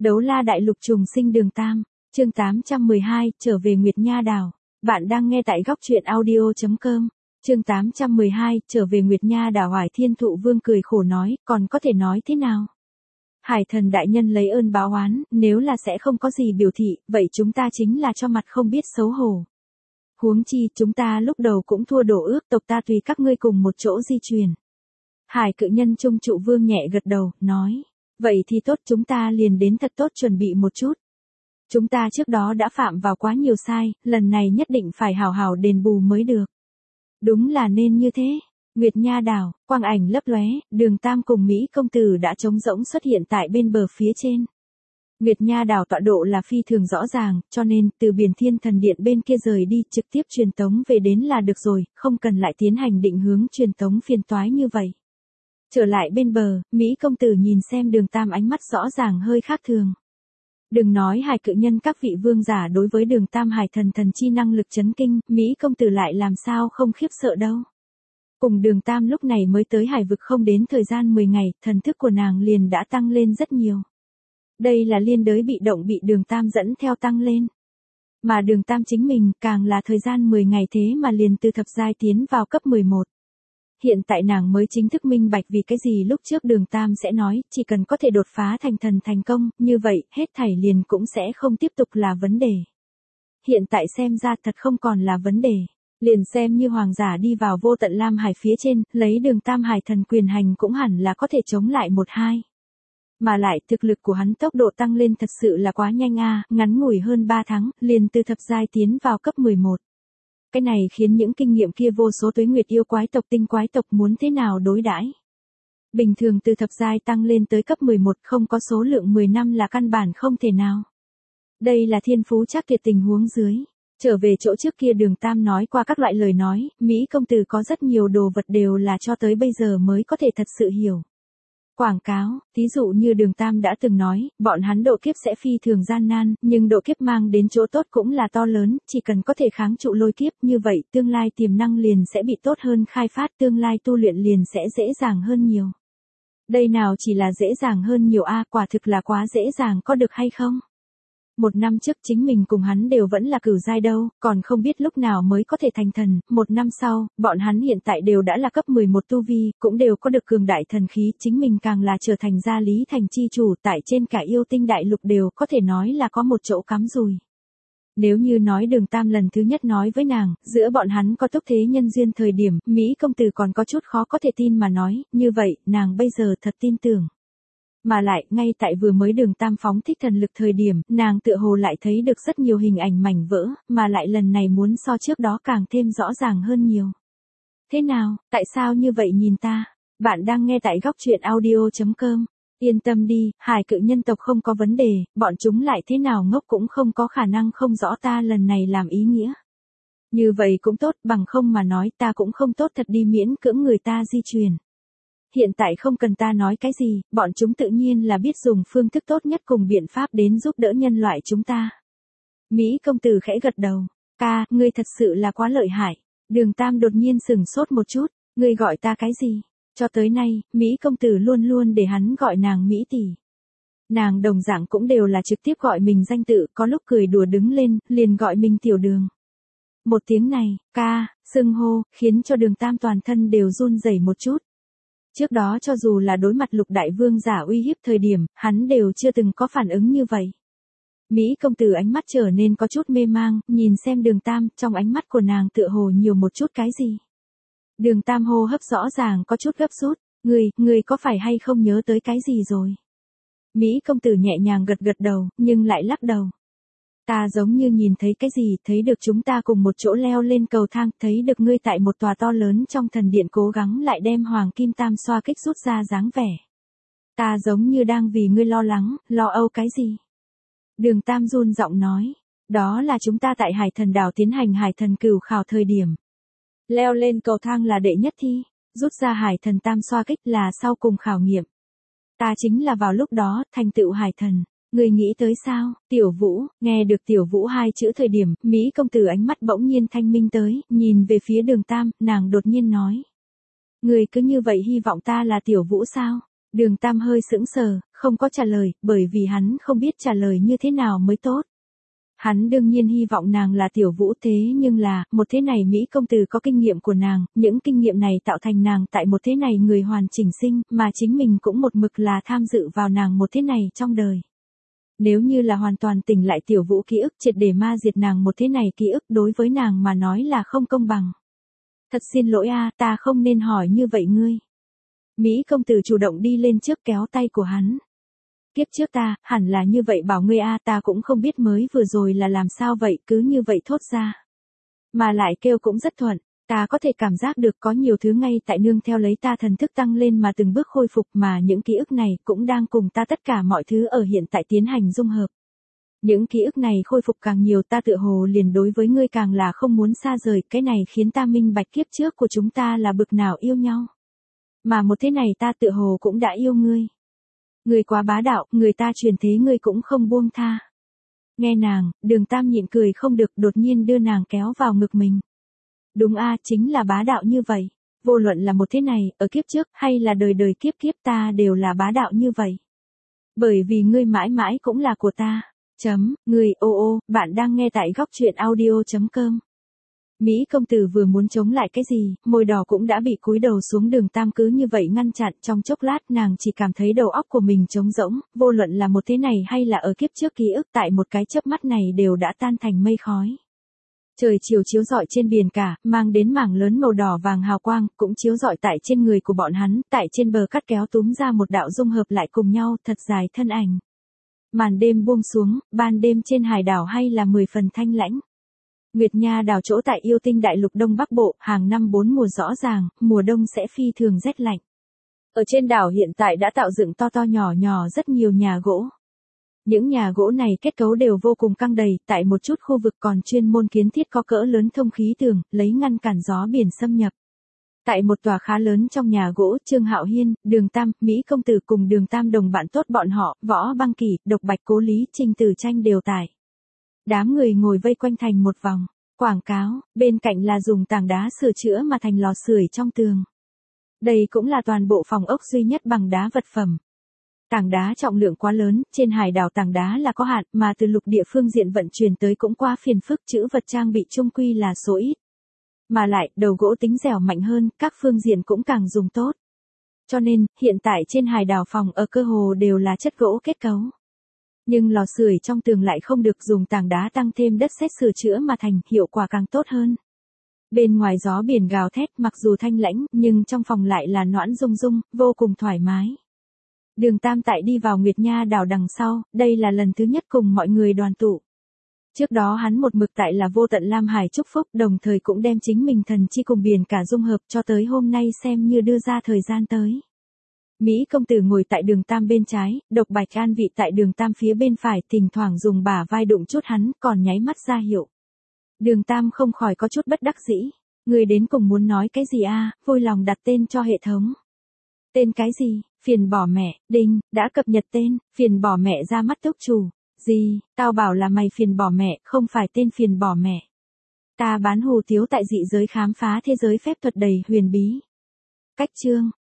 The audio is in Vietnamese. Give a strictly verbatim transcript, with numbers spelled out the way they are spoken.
Đấu la đại lục trùng sinh đường Tam, chương tám trăm mười hai, trở về Nguyệt Nha đảo. Bạn đang nghe tại góc truyện audio chấm com. Chương tám trăm mười hai, trở về Nguyệt Nha đảo. Hoài Thiên Thụ Vương cười khổ nói, còn có thể nói thế nào? Hải thần đại nhân lấy ơn báo oán, nếu là sẽ không có gì biểu thị, vậy chúng ta chính là cho mặt không biết xấu hổ. Huống chi, chúng ta lúc đầu cũng thua đổ ước, tộc ta tùy các ngươi cùng một chỗ di chuyển. Hải cự nhân Trung Trụ Vương nhẹ gật đầu, nói, vậy thì tốt, chúng ta liền đến thật tốt chuẩn bị một chút. Chúng ta trước đó đã phạm vào quá nhiều sai, lần này nhất định phải hào hào đền bù mới được. Đúng là nên như thế. Nguyệt Nha đảo, quang ảnh lấp lóe, đường Tam cùng Mỹ công tử đã trống rỗng xuất hiện tại bên bờ phía trên. Nguyệt Nha đảo tọa độ là phi thường rõ ràng, cho nên từ Biển Thiên Thần Điện bên kia rời đi trực tiếp truyền tống về đến là được rồi, không cần lại tiến hành định hướng truyền tống phiền toái như vậy. Trở lại bên bờ, Mỹ công tử nhìn xem đường Tam ánh mắt rõ ràng hơi khác thường. Đừng nói Hải cự nhân các vị vương giả đối với đường Tam Hải thần thần chi năng lực chấn kinh, Mỹ công tử lại làm sao không khiếp sợ đâu. Cùng đường Tam lúc này mới tới hải vực không đến thời gian mười ngày, thần thức của nàng liền đã tăng lên rất nhiều. Đây là liên đới bị động bị đường Tam dẫn theo tăng lên. Mà đường Tam chính mình càng là thời gian mười ngày thế mà liền từ thập giai tiến vào cấp mười một. Hiện tại nàng mới chính thức minh bạch vì cái gì lúc trước đường Tam sẽ nói, chỉ cần có thể đột phá thành thần thành công, như vậy, hết thảy liền cũng sẽ không tiếp tục là vấn đề. Hiện tại xem ra thật không còn là vấn đề. Liền xem như hoàng giả đi vào vô tận Lam Hải phía trên, lấy đường Tam Hải thần quyền hành cũng hẳn là có thể chống lại một hai. Mà lại, thực lực của hắn tốc độ tăng lên thật sự là quá nhanh a, ngắn ngủi hơn ba tháng, liền từ thập giai tiến vào cấp mười một. Cái này khiến những kinh nghiệm kia vô số tuế nguyệt yêu quái tộc tinh quái tộc muốn thế nào đối đãi. Bình thường từ thập giai tăng lên tới cấp mười một không có số lượng mười năm là căn bản không thể nào. Đây là thiên phú chắc kiệt tình huống dưới. Trở về chỗ trước kia đường Tam nói qua các loại lời nói, Mỹ công tử có rất nhiều đồ vật đều là cho tới bây giờ mới có thể thật sự hiểu. Quảng cáo, ví dụ như đường Tam đã từng nói, bọn hắn độ kiếp sẽ phi thường gian nan, nhưng độ kiếp mang đến chỗ tốt cũng là to lớn, chỉ cần có thể kháng trụ lôi kiếp, như vậy tương lai tiềm năng liền sẽ bị tốt hơn khai phát, tương lai tu luyện liền sẽ dễ dàng hơn nhiều. Đây nào chỉ là dễ dàng hơn nhiều a, quả thực là quá dễ dàng có được hay không? Một năm trước chính mình cùng hắn đều vẫn là cửu giai đâu, còn không biết lúc nào mới có thể thành thần, một năm sau, bọn hắn hiện tại đều đã là cấp mười một tu vi, cũng đều có được cường đại thần khí, chính mình càng là trở thành gia lý thành chi chủ, tại trên cả yêu tinh đại lục đều có thể nói là có một chỗ cắm rùi. Nếu như nói đường Tam lần thứ nhất nói với nàng, giữa bọn hắn có túc thế nhân duyên thời điểm, Mỹ công tử còn có chút khó có thể tin mà nói, như vậy, nàng bây giờ thật tin tưởng. Mà lại, ngay tại vừa mới đường Tam phóng thích thần lực thời điểm, nàng tựa hồ lại thấy được rất nhiều hình ảnh mảnh vỡ, mà lại lần này muốn so trước đó càng thêm rõ ràng hơn nhiều. Thế nào, tại sao như vậy nhìn ta? Bạn đang nghe tại góc truyện audio chấm com. Yên tâm đi, Hải cự nhân tộc không có vấn đề, bọn chúng lại thế nào ngốc cũng không có khả năng không rõ ta lần này làm ý nghĩa. Như vậy cũng tốt, bằng không mà nói ta cũng không tốt thật đi miễn cưỡng người ta di chuyển. Hiện tại không cần ta nói cái gì, bọn chúng tự nhiên là biết dùng phương thức tốt nhất cùng biện pháp đến giúp đỡ nhân loại chúng ta. Mỹ công tử khẽ gật đầu, ca, ngươi thật sự là quá lợi hại. Đường Tam đột nhiên sừng sốt một chút, ngươi gọi ta cái gì? Cho tới nay, Mỹ công tử luôn luôn để hắn gọi nàng Mỹ tỷ. Nàng đồng dạng cũng đều là trực tiếp gọi mình danh tự, có lúc cười đùa đứng lên, liền gọi mình tiểu đường. Một tiếng này, ca, xưng hô, khiến cho đường Tam toàn thân đều run rẩy một chút. Trước đó cho dù là đối mặt lục đại vương giả uy hiếp thời điểm, hắn đều chưa từng có phản ứng như vậy. Mỹ công tử ánh mắt trở nên có chút mê mang, nhìn xem đường Tam, trong ánh mắt của nàng tựa hồ nhiều một chút cái gì. Đường Tam hô hấp rõ ràng có chút gấp rút, người, người có phải hay không nhớ tới cái gì rồi? Mỹ công tử nhẹ nhàng gật gật đầu, nhưng lại lắc đầu. Ta giống như nhìn thấy cái gì, thấy được chúng ta cùng một chỗ leo lên cầu thang, thấy được ngươi tại một tòa to lớn trong thần điện cố gắng lại đem hoàng kim tam xoa kích rút ra dáng vẻ. Ta giống như đang vì ngươi lo lắng, lo âu cái gì? Đường Tam run giọng nói, đó là chúng ta tại Hải Thần Đảo tiến hành Hải Thần Cửu khảo thời điểm. Leo lên cầu thang là đệ nhất thi, rút ra Hải Thần tam xoa kích là sau cùng khảo nghiệm. Ta chính là vào lúc đó, thành tựu Hải Thần. Người nghĩ tới sao, Tiểu Vũ, nghe được Tiểu Vũ hai chữ thời điểm, Mỹ công tử ánh mắt bỗng nhiên thanh minh tới, nhìn về phía đường Tam, nàng đột nhiên nói. Người cứ như vậy hy vọng ta là Tiểu Vũ sao? Đường Tam hơi sững sờ, không có trả lời, bởi vì hắn không biết trả lời như thế nào mới tốt. Hắn đương nhiên hy vọng nàng là Tiểu Vũ, thế nhưng là, một thế này Mỹ công tử có kinh nghiệm của nàng, những kinh nghiệm này tạo thành nàng tại một thế này người hoàn chỉnh sinh, mà chính mình cũng một mực là tham dự vào nàng một thế này trong đời. Nếu như là hoàn toàn tỉnh lại Tiểu Vũ ký ức, triệt để ma diệt nàng một thế này ký ức, đối với nàng mà nói là không công bằng. Thật xin lỗi a, ta không nên hỏi như vậy ngươi. Mỹ công tử chủ động đi lên trước kéo tay của hắn. Kiếp trước ta, hẳn là như vậy bảo ngươi a, ta cũng không biết mới vừa rồi là làm sao vậy, cứ như vậy thốt ra. Mà lại kêu cũng rất thuận, ta có thể cảm giác được có nhiều thứ ngay tại nương theo lấy ta thần thức tăng lên mà từng bước khôi phục, mà những ký ức này cũng đang cùng ta tất cả mọi thứ ở hiện tại tiến hành dung hợp. Những ký ức này khôi phục càng nhiều, ta tựa hồ liền đối với ngươi càng là không muốn xa rời, cái này khiến ta minh bạch kiếp trước của chúng ta là bực nào yêu nhau. Mà một thế này ta tựa hồ cũng đã yêu ngươi. Ngươi quá bá đạo, người ta truyền thế ngươi cũng không buông tha. Nghe nàng, Đường Tam nhịn cười không được, đột nhiên đưa nàng kéo vào ngực mình. Đúng a, chính là bá đạo như vậy. Vô luận là một thế này, ở kiếp trước, hay là đời đời kiếp kiếp ta đều là bá đạo như vậy. Bởi vì ngươi mãi mãi cũng là của ta. Chấm, người, ô ô, bạn đang nghe tại góc truyện audio.com. Mỹ công tử vừa muốn chống lại cái gì, môi đỏ cũng đã bị cúi đầu xuống. Đường Tam cứ như vậy ngăn chặn, trong chốc lát nàng chỉ cảm thấy đầu óc của mình trống rỗng, vô luận là một thế này hay là ở kiếp trước ký ức tại một cái chớp mắt này đều đã tan thành mây khói. Trời chiều chiếu rọi trên biển cả, mang đến mảng lớn màu đỏ vàng hào quang, cũng chiếu rọi tại trên người của bọn hắn, tại trên bờ cắt kéo túm ra một đạo dung hợp lại cùng nhau, thật dài thân ảnh. Màn đêm buông xuống, ban đêm trên hải đảo hay là mười phần thanh lãnh. Nguyệt Nha đảo chỗ tại Yêu Tinh đại lục Đông Bắc Bộ, hàng năm bốn mùa rõ ràng, mùa đông sẽ phi thường rét lạnh. Ở trên đảo hiện tại đã tạo dựng to to nhỏ nhỏ rất nhiều nhà gỗ. Những nhà gỗ này kết cấu đều vô cùng căng đầy, tại một chút khu vực còn chuyên môn kiến thiết có cỡ lớn thông khí tường, lấy ngăn cản gió biển xâm nhập. Tại một tòa khá lớn trong nhà gỗ, Trương Hạo Hiên, Đường Tam, Mỹ công tử cùng Đường Tam đồng bạn tốt bọn họ, Võ Băng Kỳ, Độc Bạch, Cố Lý, Trình Tử Tranh đều tại. Đám người ngồi vây quanh thành một vòng, quảng cáo, bên cạnh là dùng tảng đá sửa chữa mà thành lò sưởi trong tường. Đây cũng là toàn bộ phòng ốc duy nhất bằng đá vật phẩm. Tảng đá trọng lượng quá lớn, trên hải đảo tảng đá là có hạn, mà từ lục địa phương diện vận chuyển tới cũng quá phiền phức, chữ vật trang bị chung quy là số ít. Mà lại, đầu gỗ tính dẻo mạnh hơn, các phương diện cũng càng dùng tốt. Cho nên, hiện tại trên hải đảo phòng ở cơ hồ đều là chất gỗ kết cấu. Nhưng lò sưởi trong tường lại không được dùng tảng đá tăng thêm đất sét sửa chữa mà thành, hiệu quả càng tốt hơn. Bên ngoài gió biển gào thét, mặc dù thanh lãnh, nhưng trong phòng lại là noãn rung rung, vô cùng thoải mái. Đường Tam tại đi vào Nguyệt Nha đảo đằng sau, đây là lần thứ nhất cùng mọi người đoàn tụ. Trước đó hắn một mực tại là Vô Tận Lam Hải chúc phúc, đồng thời cũng đem chính mình thần chi cùng biển cả dung hợp, cho tới hôm nay xem như đưa ra thời gian tới. Mỹ công tử ngồi tại Đường Tam bên trái, Độc Bạch an vị tại Đường Tam phía bên phải, thỉnh thoảng dùng bả vai đụng chút hắn, còn nháy mắt ra hiệu. Đường Tam không khỏi có chút bất đắc dĩ. Người đến cùng muốn nói cái gì a? Vui lòng đặt tên cho hệ thống. Tên cái gì? Phiền bỏ mẹ, đinh, đã cập nhật tên, phiền bỏ mẹ ra mắt túc chủ. Gì, tao bảo là mày phiền bỏ mẹ, không phải tên phiền bỏ mẹ. Ta bán hù tiếu tại dị giới khám phá thế giới phép thuật đầy huyền bí. Cách chương.